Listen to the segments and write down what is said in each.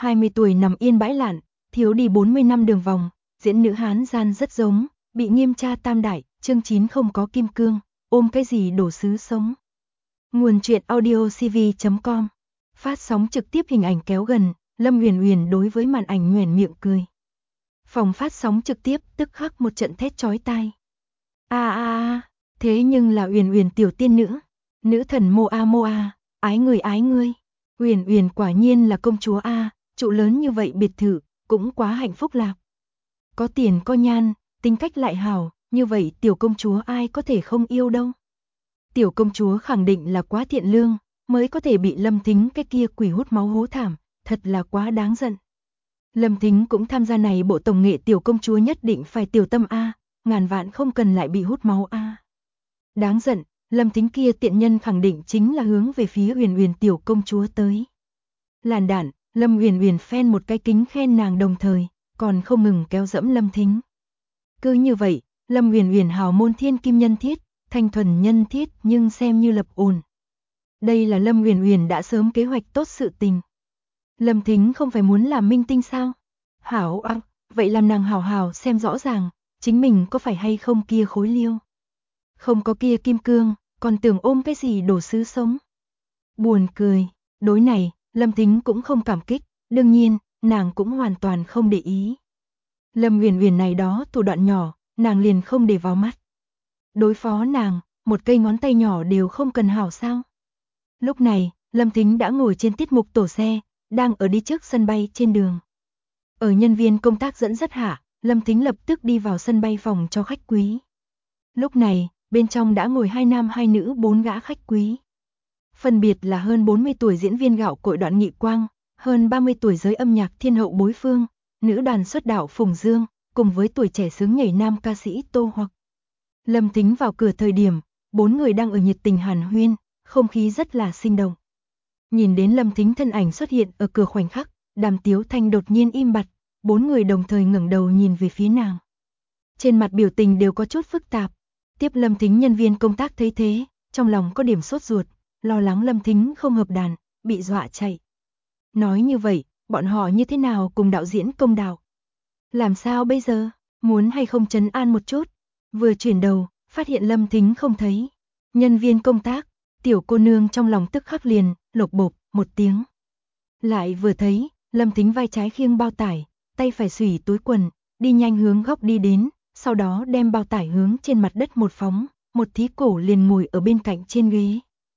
20 tuổi nằm yên bãi lạn, thiếu đi 40 năm đường vòng, diễn nữ Hán gian rất giống, bị nghiêm tra tam đại, chương 9 không có kim cương, ôm cái gì đổ sứ sống. Nguồn truyện audio cv.com. Phát sóng trực tiếp hình ảnh kéo gần, Lâm Uyển Uyển đối với màn ảnh nhoẻn miệng cười. Phòng phát sóng trực tiếp tức khắc một trận thét chói tai. Thế nhưng là Uyển Uyển tiểu tiên nữ thần Moa, ái người. Uyển Uyển quả nhiên là công chúa a, trụ lớn như vậy biệt thự, cũng quá hạnh phúc lạc. Có tiền có nhan, tính cách lại hảo, như vậy tiểu công chúa ai có thể không yêu đâu. Tiểu công chúa khẳng định là quá thiện lương, mới có thể bị Lâm Thính cái kia quỷ hút máu hố thảm, thật là quá đáng giận. Lâm Thính cũng tham gia này bộ tổng nghệ tiểu công chúa nhất định phải tiểu tâm a, ngàn vạn không cần lại bị hút máu a. Đáng giận, Lâm Thính kia tiện nhân khẳng định chính là hướng về phía Uyển Uyển tiểu công chúa tới. Làn đạn, Lâm Uyển Uyển phen một cái kính khen nàng đồng thời, còn không ngừng kéo dẫm Lâm Thính. Cứ như vậy, Lâm Uyển Uyển hào môn thiên kim nhân thiết, thanh thuần nhân thiết nhưng xem như lập ổn. Đây là Lâm Uyển Uyển đã sớm kế hoạch tốt sự tình. Lâm Thính không phải muốn làm minh tinh sao? Hảo à, vậy làm nàng hào xem rõ ràng, chính mình có phải hay không kia khối liêu. Không có kia kim cương, còn tưởng ôm cái gì đổ sứ sống. Buồn cười, đối này, Lâm Thính cũng không cảm kích, đương nhiên, nàng cũng hoàn toàn không để ý. Lâm Uyển Uyển này đó thủ đoạn nhỏ, nàng liền không để vào mắt. Đối phó nàng, một cây ngón tay nhỏ đều không cần hảo sao. Lúc này, Lâm Thính đã ngồi trên tiết mục tổ xe, đang ở đi trước sân bay trên đường. Ở nhân viên công tác dẫn dắt hạ, Lâm Thính lập tức đi vào sân bay phòng cho khách quý. Lúc này, bên trong đã ngồi 2 nam 2 nữ 4 gã khách quý. Phân biệt là hơn 40 tuổi diễn viên gạo cội Đoạn Nghị Quang, hơn 30 tuổi giới âm nhạc thiên hậu Bối Phương, nữ đoàn xuất đạo Phùng Dương, cùng với tuổi trẻ sướng nhảy nam ca sĩ Tô Hoặc. Lâm Thính vào cửa thời điểm, 4 người đang ở nhiệt tình hàn huyên, không khí rất là sinh động. Nhìn đến Lâm Thính thân ảnh xuất hiện ở cửa khoảnh khắc, Đàm Tiếu Thanh đột nhiên im bặt, 4 người đồng thời ngẩng đầu nhìn về phía nàng. Trên mặt biểu tình đều có chút phức tạp. Tiếp Lâm Thính nhân viên công tác thấy thế, trong lòng có điểm sốt ruột, lo lắng Lâm Thính không hợp đàn, bị dọa chạy. Nói như vậy, bọn họ như thế nào cùng đạo diễn công đạo? Làm sao bây giờ, muốn hay không trấn an một chút? Vừa chuyển đầu, phát hiện Lâm Thính không thấy. Nhân viên công tác, tiểu cô nương trong lòng tức khắc liền, lột bột, một tiếng. Lại vừa thấy, Lâm Thính vai trái khiêng bao tải, tay phải xủy túi quần, đi nhanh hướng góc đi đến, sau đó đem bao tải hướng trên mặt đất một phóng, một thí cổ liền ngồi ở bên cạnh trên ghế.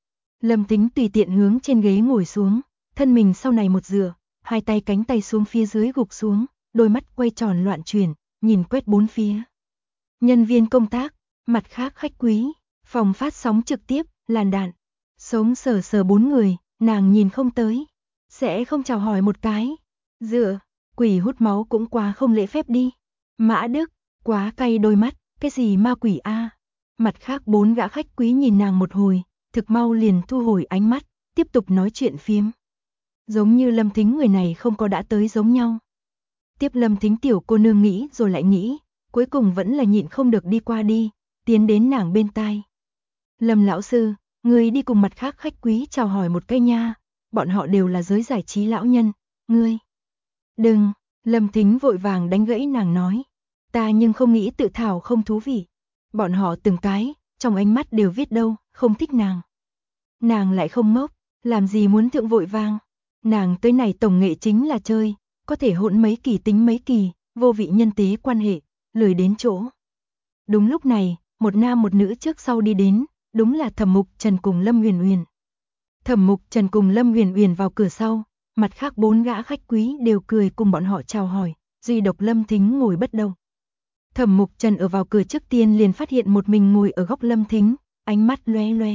Lâm Thính tùy tiện hướng trên ghế ngồi xuống, thân mình sau này một dựa, hai tay cánh tay xuống phía dưới gục xuống, đôi mắt quay tròn loạn chuyển, nhìn quét bốn phía. Nhân viên công tác, mặt khác khách quý, phòng phát sóng trực tiếp, làn đạn. Sống sờ 4 người, nàng nhìn không tới, sẽ không chào hỏi một cái. Dựa, quỷ hút máu cũng quá không lễ phép đi. Mã Đức, quá cay đôi mắt, cái gì ma quỷ a? Mặt khác 4 gã khách quý nhìn nàng một hồi, thực mau liền thu hồi ánh mắt, tiếp tục nói chuyện phiếm. Giống như Lâm Thính người này không có đã tới giống nhau. Tiếp Lâm Thính tiểu cô nương nghĩ rồi lại nghĩ, cuối cùng vẫn là nhịn không được đi qua đi, tiến đến nàng bên tai. Lâm lão sư, ngươi đi cùng mặt khác khách quý chào hỏi một cái nha, bọn họ đều là giới giải trí lão nhân, ngươi. Đừng, Lâm Thính vội vàng đánh gãy nàng nói, ta nhưng không nghĩ tự thảo không thú vị. Bọn họ từng cái, trong ánh mắt đều viết đâu, không thích nàng. Nàng lại không ngốc, làm gì muốn thượng vội vàng. Nàng tới này tổng nghệ chính là chơi, có thể hỗn mấy kỳ tính mấy kỳ, vô vị nhân tế quan hệ, lười đến chỗ. Đúng lúc này, một nam một nữ trước sau đi đến, đúng là Thẩm Mục Trần cùng Lâm Uyển Uyển. Thẩm Mục Trần cùng Lâm Uyển Uyển vào cửa sau, mặt khác 4 gã khách quý đều cười cùng bọn họ chào hỏi, duy độc Lâm Thính ngồi bất động. Thẩm Mục Trần ở vào cửa trước tiên liền phát hiện một mình ngồi ở góc Lâm Thính, ánh mắt lóe lóe.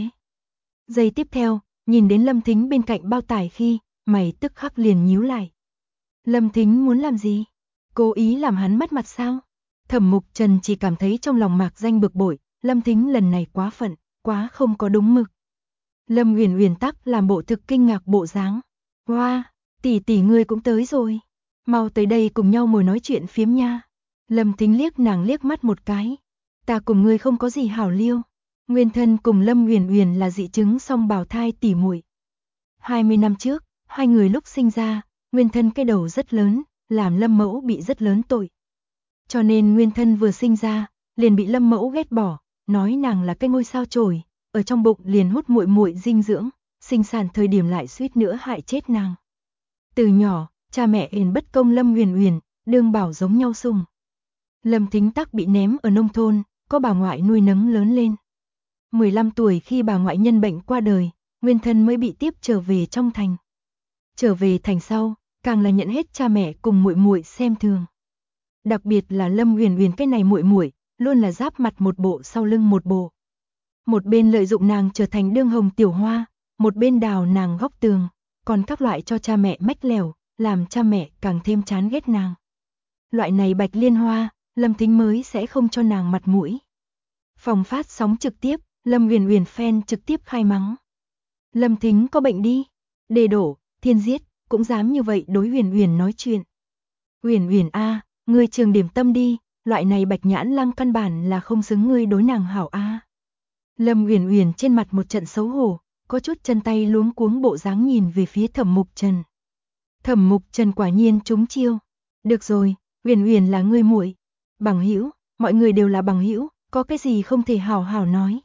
Giây tiếp theo, nhìn đến Lâm Thính bên cạnh bao tải khi, mày tức khắc liền nhíu lại. Lâm Thính muốn làm gì? Cố ý làm hắn mất mặt sao? Thẩm Mục Trần chỉ cảm thấy trong lòng mạc danh bực bội, Lâm Thính lần này quá phận, quá không có đúng mực. Lâm Uyển Uyển tắc làm bộ thực kinh ngạc bộ dáng. Wow, tỷ tỷ ngươi cũng tới rồi. Mau tới đây cùng nhau ngồi nói chuyện phiếm nha. Lâm Thính liếc nàng liếc mắt một cái. Ta cùng ngươi không có gì hảo liêu. Nguyên thân cùng Lâm Uyển Uyển là dị chứng song bào thai tỷ muội. 20 năm trước, hai người lúc sinh ra, nguyên thân cái đầu rất lớn, làm Lâm Mẫu bị rất lớn tội. Cho nên nguyên thân vừa sinh ra, liền bị Lâm Mẫu ghét bỏ, nói nàng là cái ngôi sao chổi, ở trong bụng liền hút muội muội dinh dưỡng, sinh sản thời điểm lại suýt nữa hại chết nàng. Từ nhỏ, cha mẹ hiền bất công Lâm Uyển Uyển, đương bảo giống nhau sủng. Lâm Thính Tắc bị ném ở nông thôn, có bà ngoại nuôi nấng lớn lên. 15 tuổi khi bà ngoại nhân bệnh qua đời, nguyên thân mới bị tiếp trở về trong thành. Trở về thành sau, càng là nhận hết cha mẹ cùng muội muội xem thường. Đặc biệt là Lâm Uyển Uyển cái này muội muội, luôn là giáp mặt một bộ sau lưng một bộ. Một bên lợi dụng nàng trở thành đương hồng tiểu hoa, một bên đào nàng góc tường, còn các loại cho cha mẹ mách lèo, làm cha mẹ càng thêm chán ghét nàng. Loại này bạch liên hoa, Lâm Thính mới sẽ không cho nàng mặt mũi. Phòng phát sóng trực tiếp, Lâm Uyển Uyển fan trực tiếp khai mắng. Lâm Thính có bệnh đi, đề đổ, thiên giết, cũng dám như vậy đối Uyển Uyển nói chuyện. Uyển Uyển a, ngươi trường điểm tâm đi, loại này bạch nhãn lang căn bản là không xứng ngươi đối nàng hảo a. Lâm Uyển Uyển trên mặt một trận xấu hổ, có chút chân tay luống cuống bộ dáng nhìn về phía Thẩm Mục Trần. Thẩm Mục Trần quả nhiên trúng chiêu. Được rồi, Uyển Uyển là ngươi muội, bằng hữu, mọi người đều là bằng hữu, có cái gì không thể hảo hảo nói.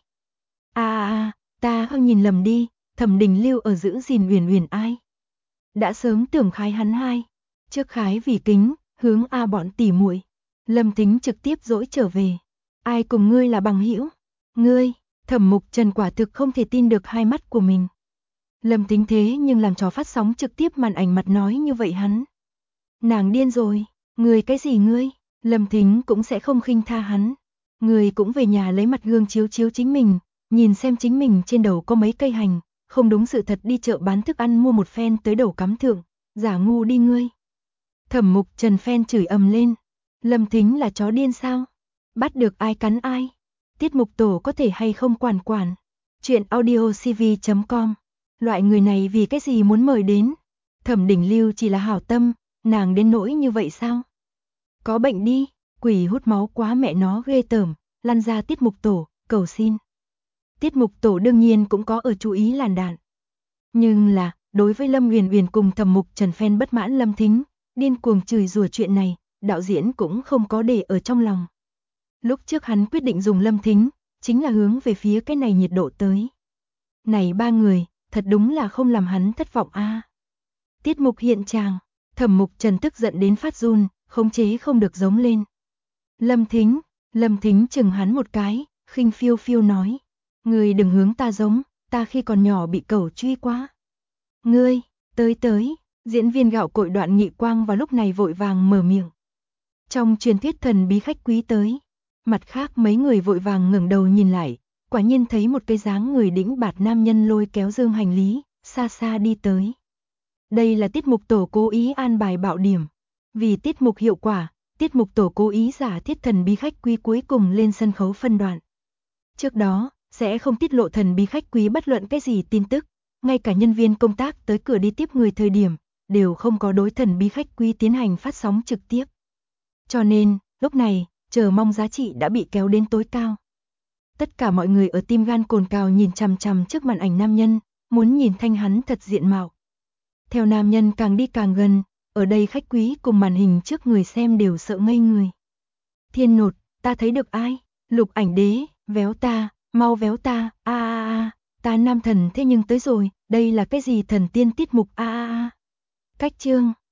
Ta không nhìn lầm đi, Thẩm Đình Lưu ở giữ gìn Uyển Uyển ai? Đã sớm tưởng khái hắn hai, trước khái vì kính, hướng bọn tỉ muội. Lâm Thính trực tiếp dỗi trở về. Ai cùng ngươi là bằng hữu? Ngươi, Thẩm Mục Trần quả thực không thể tin được hai mắt của mình. Lâm Thính thế nhưng làm trò phát sóng trực tiếp màn ảnh mặt nói như vậy hắn. Nàng điên rồi, ngươi cái gì ngươi? Lâm Thính cũng sẽ không khinh tha hắn. Ngươi cũng về nhà lấy mặt gương chiếu chiếu chính mình, nhìn xem chính mình trên đầu có mấy cây hành, không đúng sự thật đi chợ bán thức ăn mua một phen tới đầu cắm thượng, giả ngu đi ngươi. Thẩm Mục Trần phen chửi ầm lên. Lâm Thính là chó điên sao? Bắt được ai cắn ai? Tiết mục tổ có thể hay không quản quản? Chuyện audiocv.com. Loại người này vì cái gì muốn mời đến? Thẩm Đình Lưu chỉ là hảo tâm, nàng đến nỗi như vậy sao? Có bệnh đi, quỷ hút máu quá mẹ nó ghê tởm, lăn ra tiết mục tổ, cầu xin. Tiết mục tổ đương nhiên cũng có ở chú ý làn đạn. Nhưng là, đối với Lâm Uyển Uyển cùng Thẩm Mục Trần phen bất mãn Lâm Thính, điên cuồng chửi rủa chuyện này, đạo diễn cũng không có để ở trong lòng. Lúc trước hắn quyết định dùng Lâm Thính, chính là hướng về phía cái này nhiệt độ tới. Này ba người, thật đúng là không làm hắn thất vọng a. Tiết mục hiện tràng, Thẩm Mục Trần tức giận đến phát run, khống chế không được giống lên. Lâm Thính chừng hắn một cái, khinh phiêu phiêu nói. Ngươi đừng hướng ta giống, ta khi còn nhỏ bị cẩu truy quá. Ngươi, tới, diễn viên gạo cội Đoạn Nghị Quang vào lúc này vội vàng mở miệng. Trong truyền thuyết thần bí khách quý tới. Mặt khác mấy người vội vàng ngẩng đầu nhìn lại, quả nhiên thấy một cái dáng người đĩnh bạt nam nhân lôi kéo dương hành lý, xa xa đi tới. Đây là tiết mục tổ cố ý an bài bạo điểm. Vì tiết mục hiệu quả, tiết mục tổ cố ý giả thiết thần bí khách quý cuối cùng lên sân khấu phân đoạn. Trước đó, sẽ không tiết lộ thần bí khách quý bất luận cái gì tin tức, ngay cả nhân viên công tác tới cửa đi tiếp người thời điểm, đều không có đối thần bí khách quý tiến hành phát sóng trực tiếp. Cho nên, lúc này, chờ mong giá trị đã bị kéo đến tối cao. Tất cả mọi người ở tim gan cồn cào nhìn chằm chằm trước màn ảnh nam nhân, muốn nhìn thanh hắn thật diện mạo. Theo nam nhân càng đi càng gần, ở đây khách quý cùng màn hình trước người xem đều sợ ngây người. Thiên nột, ta thấy được ai? Lục Ảnh Đế, véo ta, mau véo ta, ta nam thần thế nhưng tới rồi, đây là cái gì thần tiên tiết mục Cách chương